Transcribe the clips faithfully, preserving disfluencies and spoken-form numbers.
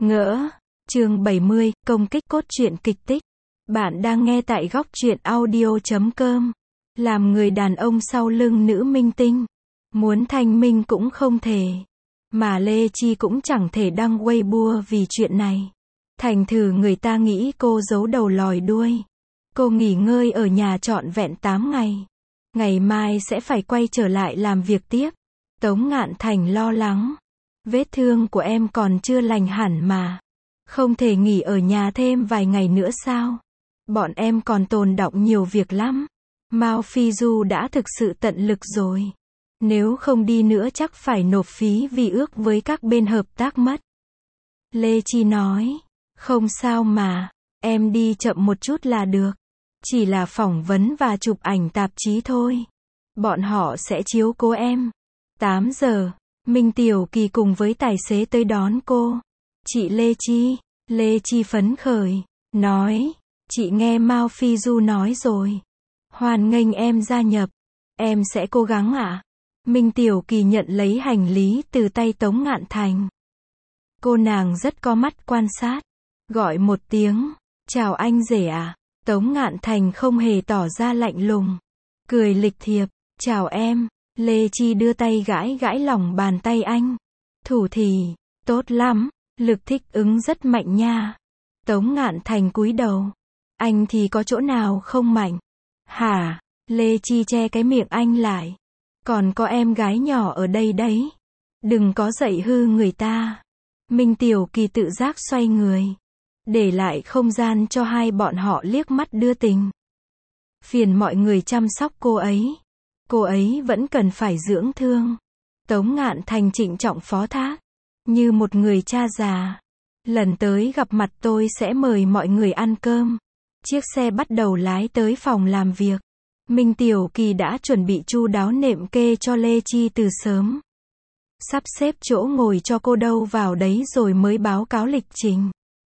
Ngỡ. Chương bảy mươi, công kích cốt truyện kịch tích. Bạn đang nghe tại góc truyện audio chấm com. Làm người đàn ông sau lưng nữ minh tinh. Muốn thanh minh cũng không thể. Mà Lê Chi cũng chẳng thể đăng Weibo vì chuyện này. Thành thử người ta nghĩ cô giấu đầu lòi đuôi. Cô nghỉ ngơi ở nhà trọn vẹn tám ngày. Ngày mai sẽ phải quay trở lại làm việc tiếp. Tống Ngạn Thành lo lắng. Vết thương của em còn chưa lành hẳn mà. Không thể nghỉ ở nhà thêm vài ngày nữa sao? Bọn em còn tồn đọng nhiều việc lắm. Mao Phi Du đã thực sự tận lực rồi. Nếu không đi nữa chắc phải nộp phí vi ước với các bên hợp tác mất. Lê Chi nói. Không sao mà. Em đi chậm một chút là được. Chỉ là phỏng vấn và chụp ảnh tạp chí thôi. Bọn họ sẽ chiếu cố em. tám giờ. Minh Tiểu Kỳ cùng với tài xế tới đón cô. Chị Lê Chi. Lê Chi phấn khởi. Nói. Chị nghe Mao Phi Du nói rồi. Hoan nghênh em gia nhập. Em sẽ cố gắng ạ. À? Minh Tiểu Kỳ nhận lấy hành lý từ tay Tống Ngạn Thành. Cô nàng rất có mắt quan sát. Gọi một tiếng. Chào anh rể à. Tống Ngạn Thành không hề tỏ ra lạnh lùng. Cười lịch thiệp. Chào em. Lê Chi đưa tay gãi gãi lòng bàn tay anh. Thủ thì. Tốt lắm. Lực thích ứng rất mạnh nha. Tống Ngạn Thành cúi đầu. Anh thì có chỗ nào không mạnh? Hả? Lê Chi che cái miệng anh lại. Còn có em gái nhỏ ở đây đấy. Đừng có dạy hư người ta. Minh Tiểu Kỳ tự giác xoay người. Để lại không gian cho hai bọn họ liếc mắt đưa tình. Phiền mọi người chăm sóc cô ấy. Cô ấy vẫn cần phải dưỡng thương. Tống Ngạn Thành trịnh trọng phó thác. Như một người cha già. Lần tới gặp mặt tôi sẽ mời mọi người ăn cơm. Chiếc xe bắt đầu lái tới phòng làm việc. Minh Tiểu Kỳ đã chuẩn bị chu đáo nệm kê cho Lê Chi từ sớm. Sắp xếp chỗ ngồi cho cô đâu vào đấy rồi mới báo cáo lịch trình.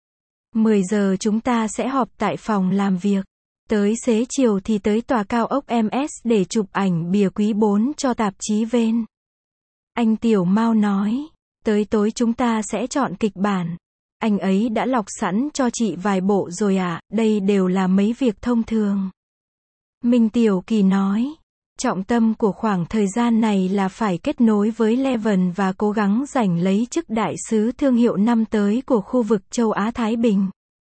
mười giờ chúng ta sẽ họp tại phòng làm việc. Tới xế chiều thì tới tòa cao ốc em ét để chụp ảnh bìa quý bốn cho tạp chí Ven. Anh Tiểu Mao nói. Tới tối chúng ta sẽ chọn kịch bản. Anh ấy đã lọc sẵn cho chị vài bộ rồi à, đây đều là mấy việc thông thường. Minh Tiểu Kỳ nói. Trọng tâm của khoảng thời gian này là phải kết nối với Leven và cố gắng giành lấy chức đại sứ thương hiệu năm tới của khu vực châu Á-Thái Bình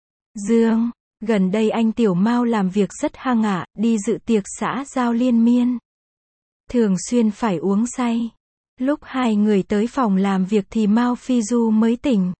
Dương. Gần đây anh Tiểu Mao làm việc rất hăng ạ, đi dự tiệc xã giao liên miên. Thường xuyên phải uống say. Lúc hai người tới phòng làm việc thì Mao Phi Du mới tỉnh.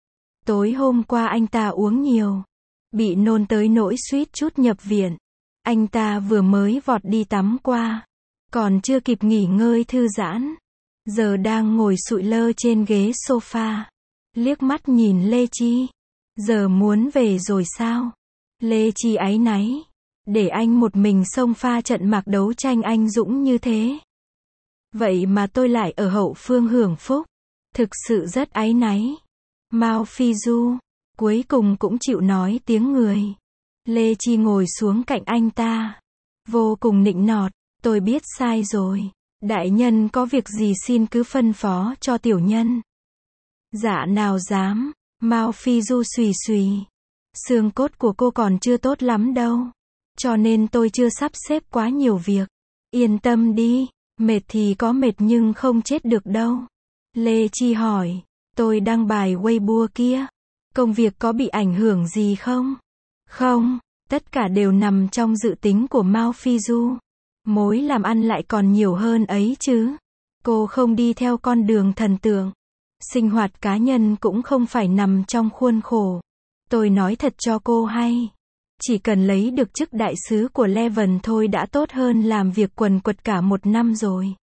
Tối hôm qua anh ta uống nhiều. Bị nôn tới nỗi suýt chút nhập viện. Anh ta vừa mới vọt đi tắm qua. Còn chưa kịp nghỉ ngơi thư giãn. Giờ đang ngồi sụi lơ trên ghế sofa. Liếc mắt nhìn Lê Chi. Giờ muốn về rồi sao? Lê Chi áy náy. Để anh một mình xông pha trận mạc đấu tranh anh dũng như thế. Vậy mà tôi lại ở hậu phương hưởng phúc. Thực sự rất áy náy. Mao Phi Du. Cuối cùng cũng chịu nói tiếng người. Lê Chi ngồi xuống cạnh anh ta. Vô cùng nịnh nọt. Tôi biết sai rồi. Đại nhân có việc gì xin cứ phân phó cho tiểu nhân. Dạ nào dám. Mao Phi Du xùy xùy. Xương cốt của cô còn chưa tốt lắm đâu. Cho nên tôi chưa sắp xếp quá nhiều việc. Yên tâm đi. Mệt thì có mệt nhưng không chết được đâu. Lê Chi hỏi. Tôi đăng bài Weibo kia. Công việc có bị ảnh hưởng gì không? Không. Tất cả đều nằm trong dự tính của Mao Phi Du. Mối làm ăn lại còn nhiều hơn ấy chứ. Cô không đi theo con đường thần tượng. Sinh hoạt cá nhân cũng không phải nằm trong khuôn khổ. Tôi nói thật cho cô hay. Chỉ cần lấy được chức đại sứ của Leven thôi đã tốt hơn làm việc quần quật cả một năm rồi.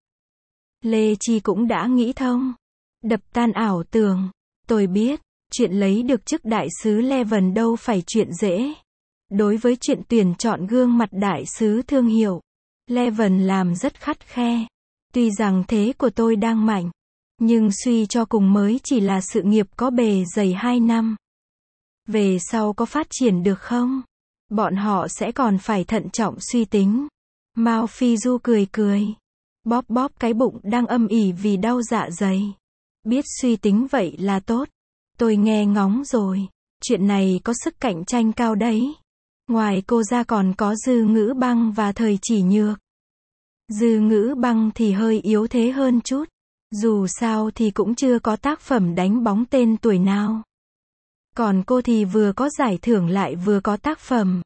Lê Chi cũng đã nghĩ thông. Đập tan ảo tưởng. Tôi biết, chuyện lấy được chức đại sứ Leven đâu phải chuyện dễ. Đối với chuyện tuyển chọn gương mặt đại sứ thương hiệu, Leven làm rất khắt khe. Tuy rằng thế của tôi đang mạnh, nhưng suy cho cùng mới chỉ là sự nghiệp có bề dày hai năm. Về sau có phát triển được không? Bọn họ sẽ còn phải thận trọng suy tính. Mao Phi Du cười cười. Bóp bóp cái bụng đang âm ỉ vì đau dạ dày. Biết suy tính vậy là tốt. Tôi nghe ngóng rồi. Chuyện này có sức cạnh tranh cao đấy. Ngoài cô ra còn có Dư Ngữ Băng và Thời Chỉ Nhược. Dư Ngữ Băng thì hơi yếu thế hơn chút. Dù sao thì cũng chưa có tác phẩm đánh bóng tên tuổi nào. Còn cô thì vừa có giải thưởng lại vừa có tác phẩm.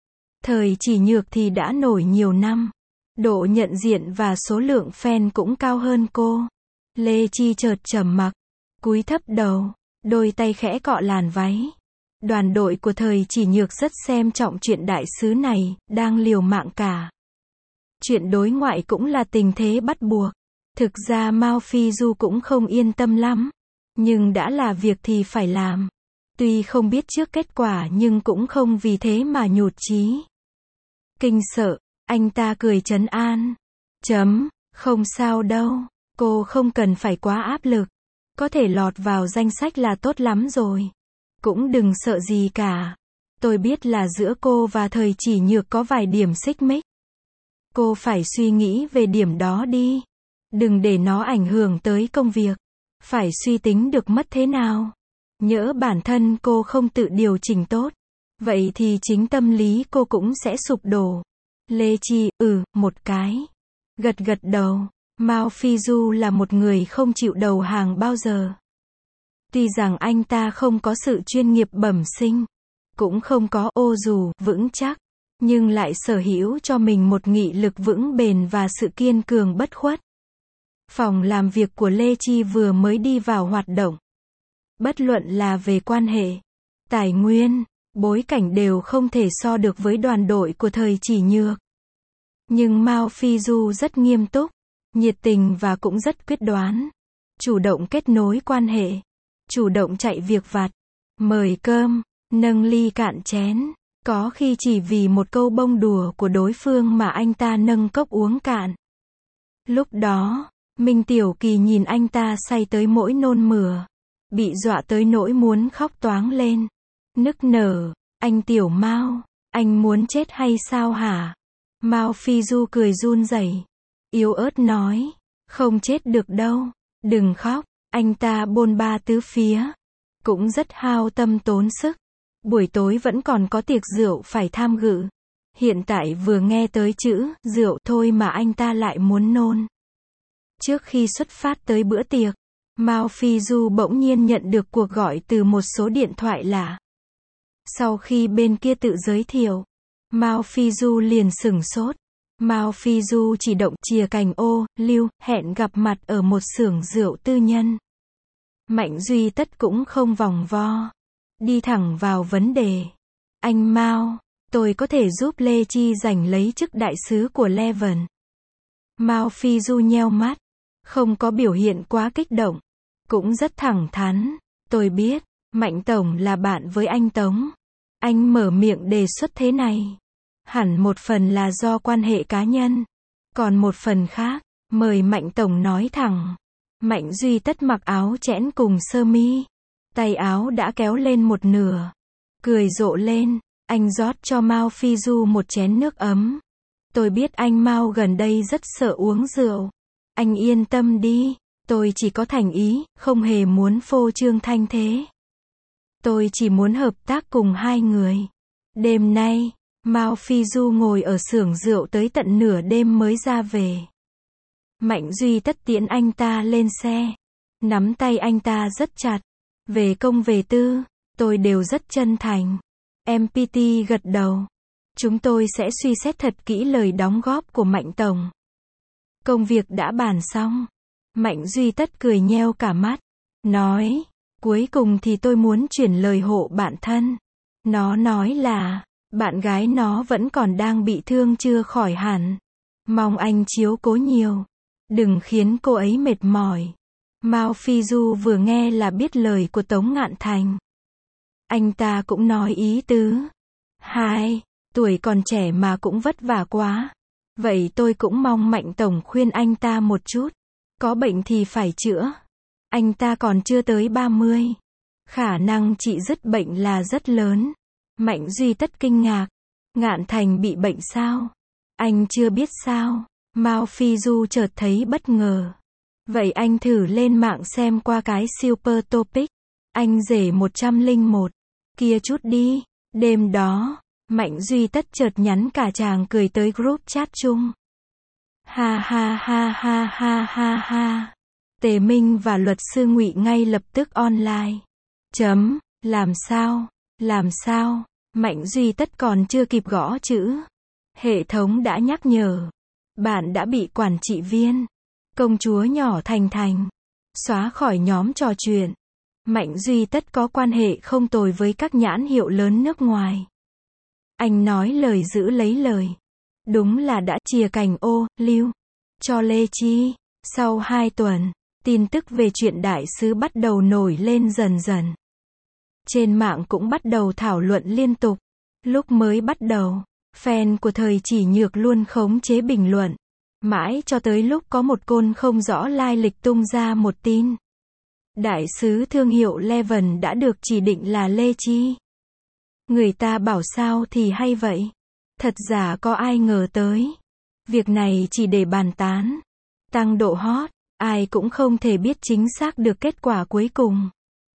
Thời Chỉ Nhược thì đã nổi nhiều năm. Độ nhận diện và số lượng fan cũng cao hơn cô. Lê Chi chợt trầm mặc, cúi thấp đầu, đôi tay khẽ cọ làn váy. Đoàn đội của Thời Chỉ Nhược rất xem trọng chuyện đại sứ này, đang liều mạng cả. Chuyện đối ngoại cũng là tình thế bắt buộc. Thực ra Mao Phi Du cũng không yên tâm lắm. Nhưng đã là việc thì phải làm. Tuy không biết trước kết quả nhưng cũng không vì thế mà nhụt chí. Kinh sợ, anh ta cười trấn an. Chấm, không sao đâu, cô không cần phải quá áp lực. Có thể lọt vào danh sách là tốt lắm rồi. Cũng đừng sợ gì cả. Tôi biết là giữa cô và Thời Chỉ Nhược có vài điểm xích mích. Cô phải suy nghĩ về điểm đó đi. Đừng để nó ảnh hưởng tới công việc. Phải suy tính được mất thế nào. Nhỡ bản thân cô không tự điều chỉnh tốt. Vậy thì chính tâm lý cô cũng sẽ sụp đổ. Lê Chi, ừ, một cái. Gật gật đầu. Mao Phi Du là một người không chịu đầu hàng bao giờ. Tuy rằng anh ta không có sự chuyên nghiệp bẩm sinh, cũng không có ô dù vững chắc, nhưng lại sở hữu cho mình một nghị lực vững bền và sự kiên cường bất khuất. Phòng làm việc của Lê Chi vừa mới đi vào hoạt động. Bất luận là về quan hệ, tài nguyên, bối cảnh đều không thể so được với đoàn đội của Thời Chỉ Nhược. Nhưng Mao Phi Du rất nghiêm túc, nhiệt tình và cũng rất quyết đoán. Chủ động kết nối quan hệ, chủ động chạy việc vặt, mời cơm, nâng ly cạn chén. Có khi chỉ vì một câu bông đùa của đối phương mà anh ta nâng cốc uống cạn. Lúc đó, Minh Tiểu Kỳ nhìn anh ta say tới mỗi nôn mửa, bị dọa tới nỗi muốn khóc toáng lên, nức nở. Anh Tiểu Mao, anh muốn chết hay sao hả? Mao Phi Du cười run rẩy, yếu ớt nói, không chết được đâu, đừng khóc. Anh ta bôn ba tứ phía, cũng rất hao tâm tốn sức. Buổi tối vẫn còn có tiệc rượu phải tham dự. Hiện tại vừa nghe tới chữ rượu thôi mà anh ta lại muốn nôn. Trước khi xuất phát tới bữa tiệc, Mao Phi Du bỗng nhiên nhận được cuộc gọi từ một số điện thoại lạ. Sau khi bên kia tự giới thiệu, Mao Phi Du liền sửng sốt. Mao Phi Du chỉ động chìa cành ô, lưu, hẹn gặp mặt ở một xưởng rượu tư nhân. Mạnh Duy Tất cũng không vòng vo, đi thẳng vào vấn đề. Anh Mao, tôi có thể giúp Lê Chi giành lấy chức đại sứ của Leven. Mao Phi Du nheo mắt, không có biểu hiện quá kích động, cũng rất thẳng thắn. Tôi biết, Mạnh Tổng là bạn với anh Tống. Anh mở miệng đề xuất thế này. Hẳn một phần là do quan hệ cá nhân. Còn một phần khác, mời Mạnh Tổng nói thẳng. Mạnh Duy Tất mặc áo chẽn cùng sơ mi. Tay áo đã kéo lên một nửa. Cười rộ lên, anh rót cho Mao Phi Du một chén nước ấm. Tôi biết anh Mao gần đây rất sợ uống rượu. Anh yên tâm đi, tôi chỉ có thành ý, không hề muốn phô trương thanh thế. Tôi chỉ muốn hợp tác cùng hai người. Đêm nay, Mao Phi Du ngồi ở xưởng rượu tới tận nửa đêm mới ra về. Mạnh Duy Tất tiễn anh ta lên xe, nắm tay anh ta rất chặt. Về công về tư, tôi đều rất chân thành. em pê tê gật đầu. Chúng tôi sẽ suy xét thật kỹ lời đóng góp của Mạnh Tổng. Công việc đã bàn xong. Mạnh Duy Tất cười nheo cả mắt, nói, cuối cùng thì tôi muốn chuyển lời hộ bạn thân. Nó nói là, bạn gái nó vẫn còn đang bị thương chưa khỏi hẳn. Mong anh chiếu cố nhiều. Đừng khiến cô ấy mệt mỏi. Mao Phi Du vừa nghe là biết lời của Tống Ngạn Thành. Anh ta cũng nói ý tứ. Hai, tuổi còn trẻ mà cũng vất vả quá. Vậy tôi cũng mong Mạnh Tổng khuyên anh ta một chút. Có bệnh thì phải chữa. Anh ta còn chưa tới ba mươi. Khả năng trị dứt bệnh là rất lớn. Mạnh Duy Tất kinh ngạc. Ngạn Thành bị bệnh sao? Anh chưa biết sao? Mao Phi Du chợt thấy bất ngờ. Vậy anh thử lên mạng xem qua cái Super Topic. Anh rể một trăm lẻ một. Kia chút đi. Đêm đó, Mạnh Duy Tất chợt nhắn cả chàng cười tới group chat chung. Ha ha ha ha ha ha ha. Tề Minh và luật sư Ngụy ngay lập tức online. Chấm, làm sao, làm sao, Mạnh Duy Tất còn chưa kịp gõ chữ. Hệ thống đã nhắc nhở. Bạn đã bị quản trị viên, công chúa nhỏ Thành Thành, xóa khỏi nhóm trò chuyện. Mạnh Duy Tất có quan hệ không tồi với các nhãn hiệu lớn nước ngoài. Anh nói lời giữ lấy lời. Đúng là đã chìa cành ô, liu, cho Lê Chi. Sau hai tuần, tin tức về chuyện đại sứ bắt đầu nổi lên dần dần. Trên mạng cũng bắt đầu thảo luận liên tục. Lúc mới bắt đầu, fan của Thời Chỉ Nhược luôn khống chế bình luận. Mãi cho tới lúc có một côn không rõ lai lịch tung ra một tin. Đại sứ thương hiệu Leven đã được chỉ định là Lê Chi. Người ta bảo sao thì hay vậy. Thật giả có ai ngờ tới. Việc này chỉ để bàn tán. Tăng độ hot, ai cũng không thể biết chính xác được kết quả cuối cùng.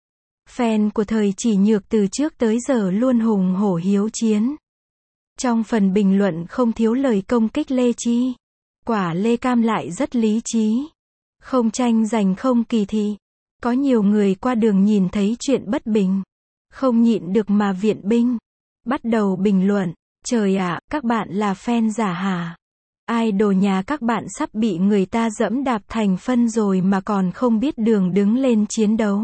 Fan của Thời Chỉ Nhược từ trước tới giờ luôn hùng hổ hiếu chiến. Trong phần bình luận không thiếu lời công kích Lê Chi. Quả Lê Cam lại rất lý trí. Không tranh giành không kỳ thị. Có nhiều người qua đường nhìn thấy chuyện bất bình. Không nhịn được mà viện binh. Bắt đầu bình luận. Trời ạ, các bạn là fan giả hả? Idol nhà các bạn sắp bị người ta dẫm đạp thành phân rồi mà còn không biết đường đứng lên chiến đấu.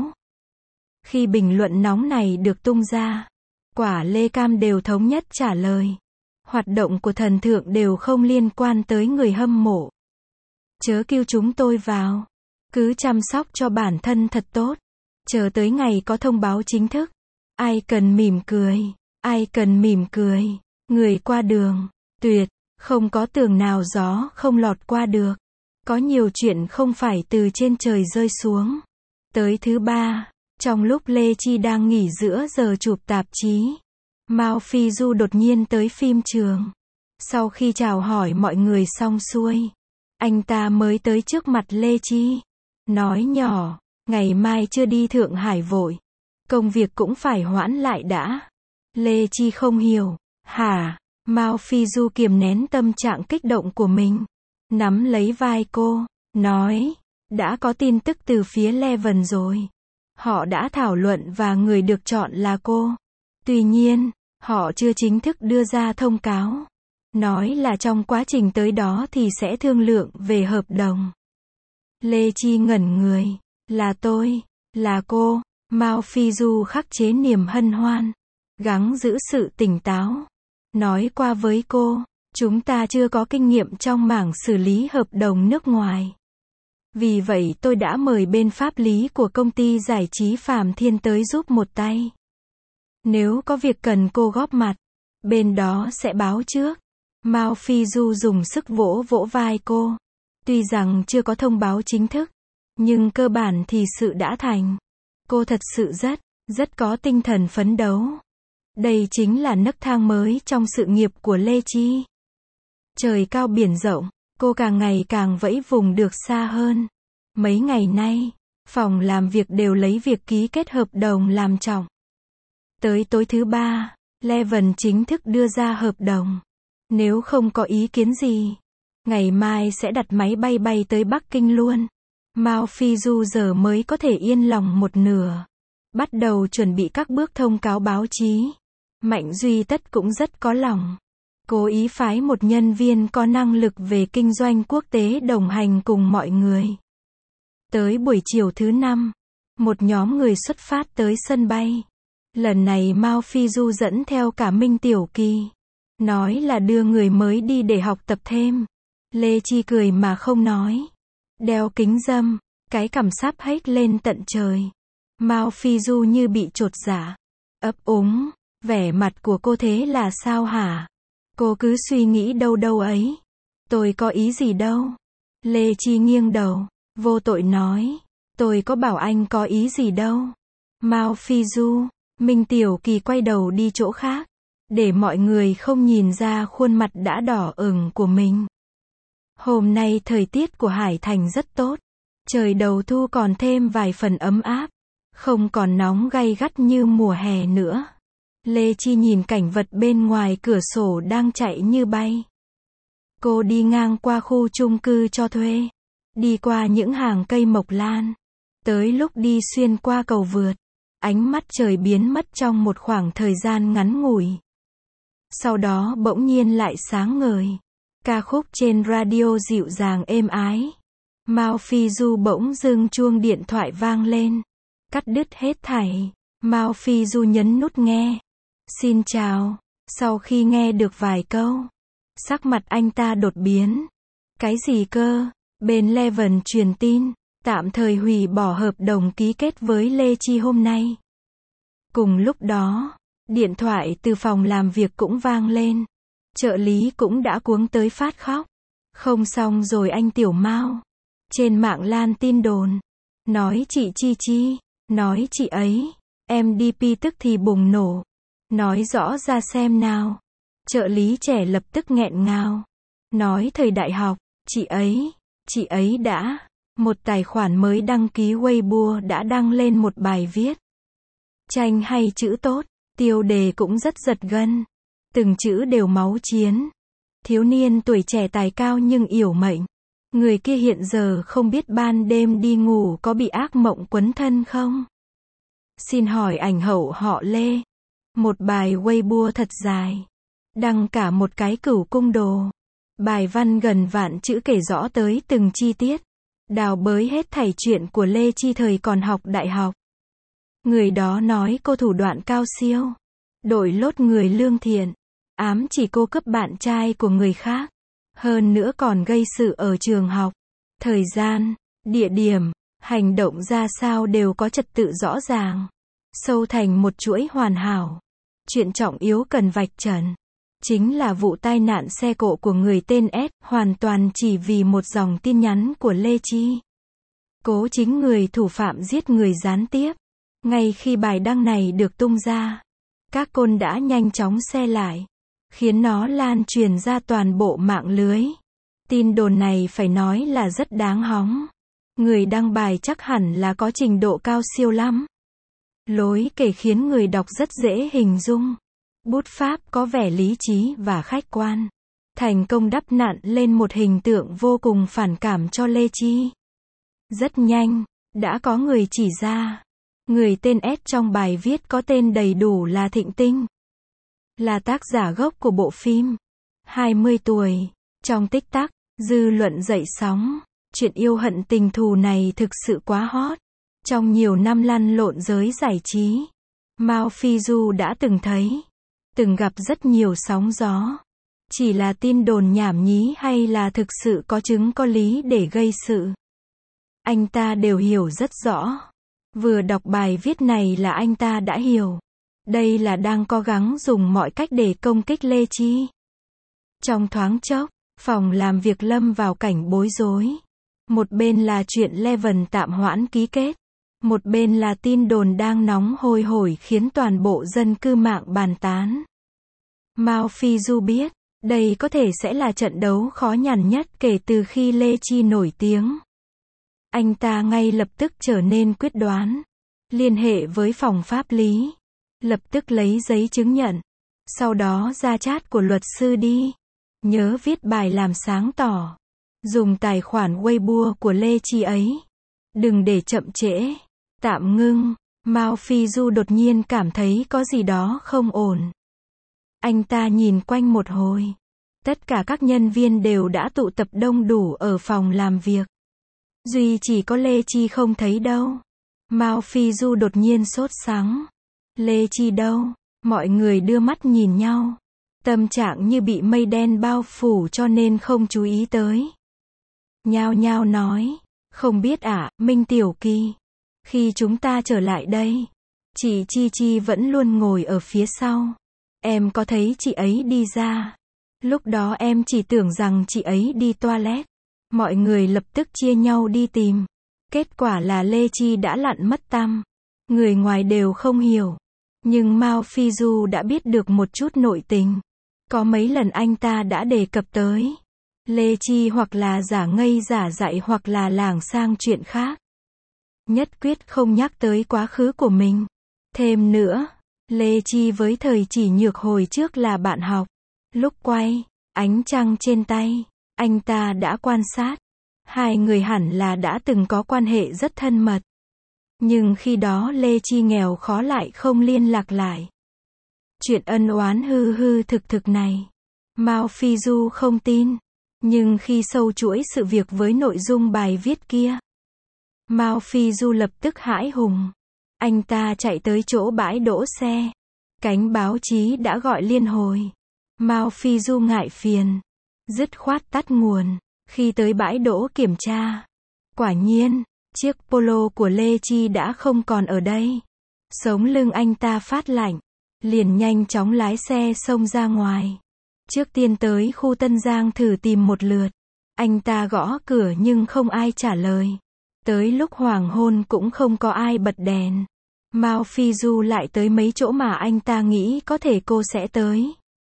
Khi bình luận nóng này được tung ra, quả Lê Cam đều thống nhất trả lời. Hoạt động của thần thượng đều không liên quan tới người hâm mộ. Chớ kêu chúng tôi vào. Cứ chăm sóc cho bản thân thật tốt. Chờ tới ngày có thông báo chính thức. Ai cần mỉm cười. Ai cần mỉm cười. Người qua đường. Tuyệt. Không có tường nào gió không lọt qua được. Có nhiều chuyện không phải từ trên trời rơi xuống. Tới thứ ba, trong lúc Lê Chi đang nghỉ giữa giờ chụp tạp chí, Mao Phi Du đột nhiên tới phim trường. Sau khi chào hỏi mọi người xong xuôi, anh ta mới tới trước mặt Lê Chi. Nói nhỏ, ngày mai chưa đi Thượng Hải vội. Công việc cũng phải hoãn lại đã. Lê Chi không hiểu. Hả? Mao Phi Du kiềm nén tâm trạng kích động của mình. Nắm lấy vai cô, nói, đã có tin tức từ phía Leven rồi. Họ đã thảo luận và người được chọn là cô. Tuy nhiên, họ chưa chính thức đưa ra thông cáo. Nói là trong quá trình tới đó thì sẽ thương lượng về hợp đồng. Lê Chi ngẩn người. Là tôi, là cô. Mao Phi Du khắc chế niềm hân hoan. Gắng giữ sự tỉnh táo. Nói qua với cô, chúng ta chưa có kinh nghiệm trong mảng xử lý hợp đồng nước ngoài. Vì vậy tôi đã mời bên pháp lý của công ty giải trí Phạm Thiên tới giúp một tay. Nếu có việc cần cô góp mặt, bên đó sẽ báo trước. Mao Phi Du dùng sức vỗ vỗ vai cô. Tuy rằng chưa có thông báo chính thức, nhưng cơ bản thì sự đã thành. Cô thật sự rất, rất có tinh thần phấn đấu. Đây chính là nấc thang mới trong sự nghiệp của Lê Chi. Trời cao biển rộng, cô càng ngày càng vẫy vùng được xa hơn. Mấy ngày nay, phòng làm việc đều lấy việc ký kết hợp đồng làm trọng. Tới tối thứ ba, Leven chính thức đưa ra hợp đồng. Nếu không có ý kiến gì, ngày mai sẽ đặt máy bay bay tới Bắc Kinh luôn. Mao Phi Du giờ mới có thể yên lòng một nửa. Bắt đầu chuẩn bị các bước thông cáo báo chí. Mạnh Duy Tất cũng rất có lòng. Cố ý phái một nhân viên có năng lực về kinh doanh quốc tế đồng hành cùng mọi người. Tới buổi chiều thứ năm, một nhóm người xuất phát tới sân bay. Lần này Mao Phi Du dẫn theo cả Minh Tiểu Kỳ. Nói là đưa người mới đi để học tập thêm. Lê Chi cười mà không nói. Đeo kính râm, cái cằm sáp hết lên tận trời. Mao Phi Du như bị chột dạ. Ấp úng, vẻ mặt của cô thế là sao hả? Cô cứ suy nghĩ đâu đâu ấy. Tôi có ý gì đâu. Lê Chi nghiêng đầu, vô tội nói. Tôi có bảo anh có ý gì đâu. Mao Phi Du, Minh Tiểu Kỳ quay đầu đi chỗ khác. Để mọi người không nhìn ra khuôn mặt đã đỏ ửng của mình. Hôm nay thời tiết của Hải Thành rất tốt. Trời đầu thu còn thêm vài phần ấm áp. Không còn nóng gay gắt như mùa hè nữa. Lê Chi nhìn cảnh vật bên ngoài cửa sổ đang chạy như bay. Cô đi ngang qua khu chung cư cho thuê. Đi qua những hàng cây mộc lan. Tới lúc đi xuyên qua cầu vượt. Ánh mắt trời biến mất trong một khoảng thời gian ngắn ngủi. Sau đó bỗng nhiên lại sáng ngời. Ca khúc trên radio dịu dàng êm ái. Mao Phi Du bỗng dưng chuông điện thoại vang lên. Cắt đứt hết thảy. Mao Phi Du nhấn nút nghe. Xin chào. Sau khi nghe được vài câu, sắc mặt anh ta đột biến. Cái gì cơ? Bên Leven truyền tin, tạm thời hủy bỏ hợp đồng ký kết với Lê Chi hôm nay. Cùng lúc đó, điện thoại từ phòng làm việc cũng vang lên. Trợ lý cũng đã cuống tới phát khóc. Không xong rồi anh Tiểu Mao. Trên mạng lan tin đồn. Nói chị Chi Chi. Nói chị ấy. em đê pê tức thì bùng nổ. Nói rõ ra xem nào. Trợ lý trẻ lập tức nghẹn ngào. Nói thời đại học, chị ấy, chị ấy đã. Một tài khoản mới đăng ký Weibo đã đăng lên một bài viết. Tranh hay chữ tốt, tiêu đề cũng rất giật gân. Từng chữ đều máu chiến. Thiếu niên tuổi trẻ tài cao nhưng yểu mệnh. Người kia hiện giờ không biết ban đêm đi ngủ có bị ác mộng quấn thân không? Xin hỏi ảnh hậu họ Lê. Một bài Weibo thật dài. Đăng cả một cái cửu cung đồ. Bài văn gần vạn chữ kể rõ tới từng chi tiết. Đào bới hết thảy chuyện của Lê Chi thời còn học đại học. Người đó nói cô thủ đoạn cao siêu. Đội lốt người lương thiện. Ám chỉ cô cướp bạn trai của người khác. Hơn nữa còn gây sự ở trường học. Thời gian, địa điểm, hành động ra sao đều có trật tự rõ ràng. Sâu thành một chuỗi hoàn hảo. Chuyện trọng yếu cần vạch trần. Chính là vụ tai nạn xe cộ của người tên S, hoàn toàn chỉ vì một dòng tin nhắn của Lê Chi. Cố chính người thủ phạm giết người gián tiếp. Ngay khi bài đăng này được tung ra, các côn đã nhanh chóng xe lại, khiến nó lan truyền ra toàn bộ mạng lưới. Tin đồn này phải nói là rất đáng hóng. Người đăng bài chắc hẳn là có trình độ cao siêu lắm. Lối kể khiến người đọc rất dễ hình dung. Bút pháp có vẻ lý trí và khách quan. Thành công đắp nặn lên một hình tượng vô cùng phản cảm cho Lê Chi. Rất nhanh, đã có người chỉ ra. Người tên S trong bài viết có tên đầy đủ là Thịnh Tinh. Là tác giả gốc của bộ phim. hai mươi tuổi. Trong tích tắc, dư luận dậy sóng. Chuyện yêu hận tình thù này thực sự quá hot. Trong nhiều năm lăn lộn giới giải trí, Mao Phi Du đã từng thấy, từng gặp rất nhiều sóng gió. Chỉ là tin đồn nhảm nhí hay là thực sự có chứng có lý để gây sự. Anh ta đều hiểu rất rõ. Vừa đọc bài viết này là anh ta đã hiểu. Đây là đang cố gắng dùng mọi cách để công kích Lê Chi. Trong thoáng chốc, phòng làm việc lâm vào cảnh bối rối. Một bên là chuyện Leven tạm hoãn ký kết. Một bên là tin đồn đang nóng hôi hổi khiến toàn bộ dân cư mạng bàn tán. Mao Phi Du biết, đây có thể sẽ là trận đấu khó nhằn nhất kể từ khi Lê Chi nổi tiếng. Anh ta ngay lập tức trở nên quyết đoán. Liên hệ với phòng pháp lý. Lập tức lấy giấy chứng nhận. Sau đó ra chat của luật sư đi. Nhớ viết bài làm sáng tỏ. Dùng tài khoản Weibo của Lê Chi ấy. Đừng để chậm trễ. Tạm ngưng. Mao Phi Du đột nhiên cảm thấy có gì đó không ổn. Anh ta nhìn quanh một hồi. Tất cả các nhân viên đều đã tụ tập đông đủ ở phòng làm việc. Duy chỉ có Lê Chi không thấy đâu. Mao Phi Du đột nhiên sốt sắng. Lê Chi đâu? Mọi người đưa mắt nhìn nhau. Tâm trạng như bị mây đen bao phủ cho nên không chú ý tới. Nhao nhao nói. Không biết ạ, Minh Tiểu Kỳ. Khi chúng ta trở lại đây, chị Chi Chi vẫn luôn ngồi ở phía sau. Em có thấy chị ấy đi ra. Lúc đó em chỉ tưởng rằng chị ấy đi toilet. Mọi người lập tức chia nhau đi tìm. Kết quả là Lê Chi đã lặn mất tăm. Người ngoài đều không hiểu. Nhưng Mao Phi Du đã biết được một chút nội tình. Có mấy lần anh ta đã đề cập tới. Lê Chi hoặc là giả ngây giả dại hoặc là lảng sang chuyện khác. nhất quyết không nhắc tới quá khứ của mình. Thêm nữa, Lê Chi với Thời Chỉ Nhược hồi trước là bạn học. Lúc quay Ánh Trăng Trên Tay, anh ta đã quan sát. Hai người hẳn là đã từng có quan hệ rất thân mật. Nhưng khi đó Lê Chi nghèo khó lại không liên lạc lại. Chuyện ân oán hư hư thực thực này, Mao Phi Du không tin. Nhưng khi sâu chuỗi sự việc với nội dung bài viết kia, Mao Phi Du lập tức hãi hùng. Anh ta chạy tới chỗ bãi đỗ xe. Cánh báo chí đã gọi liên hồi. Mao Phi Du ngại phiền, dứt khoát tắt nguồn. Khi tới bãi đỗ kiểm tra, quả nhiên, chiếc polo của Lê Chi đã không còn ở đây. Sống lưng anh ta phát lạnh, liền nhanh chóng lái xe xông ra ngoài. Trước tiên tới khu Tân Giang thử tìm một lượt. Anh ta gõ cửa nhưng không ai trả lời. Tới lúc hoàng hôn cũng không có ai bật đèn. Mao Phi Du lại tới mấy chỗ mà anh ta nghĩ có thể cô sẽ tới.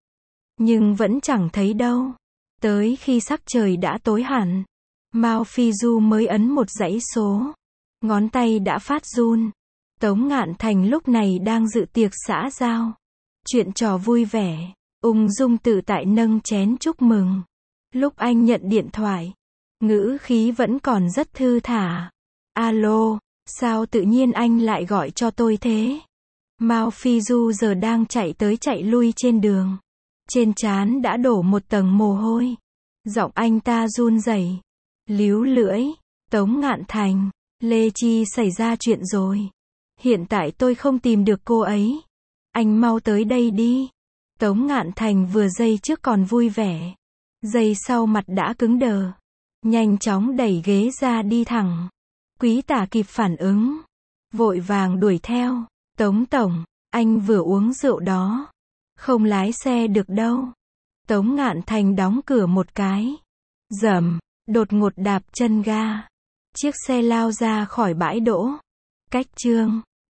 Nhưng vẫn chẳng thấy đâu. Tới khi sắc trời đã tối hẳn, Mao Phi Du mới ấn một dãy số. Ngón tay đã phát run. Tống Ngạn Thành lúc này đang dự tiệc xã giao. Chuyện trò vui vẻ, ung dung tự tại nâng chén chúc mừng. Lúc anh nhận điện thoại, ngữ khí vẫn còn rất thư thả. Alo, sao tự nhiên anh lại gọi cho tôi thế? Mao Phi Du giờ đang chạy tới chạy lui trên đường. Trên trán đã đổ một tầng mồ hôi. Giọng anh ta run rẩy, líu lưỡi. Tống Ngạn Thành, Lê Chi xảy ra chuyện rồi. Hiện tại tôi không tìm được cô ấy. Anh mau tới đây đi. Tống Ngạn Thành vừa giây trước còn vui vẻ, giây sau mặt đã cứng đờ. Nhanh chóng đẩy ghế ra đi thẳng. Quý tả kịp phản ứng, vội vàng đuổi theo. Tống tổng, anh vừa uống rượu đó. Không lái xe được đâu. Tống Ngạn Thành đóng cửa một cái. Rầm, đột ngột đạp chân ga. Chiếc xe lao ra khỏi bãi đỗ. Cách chương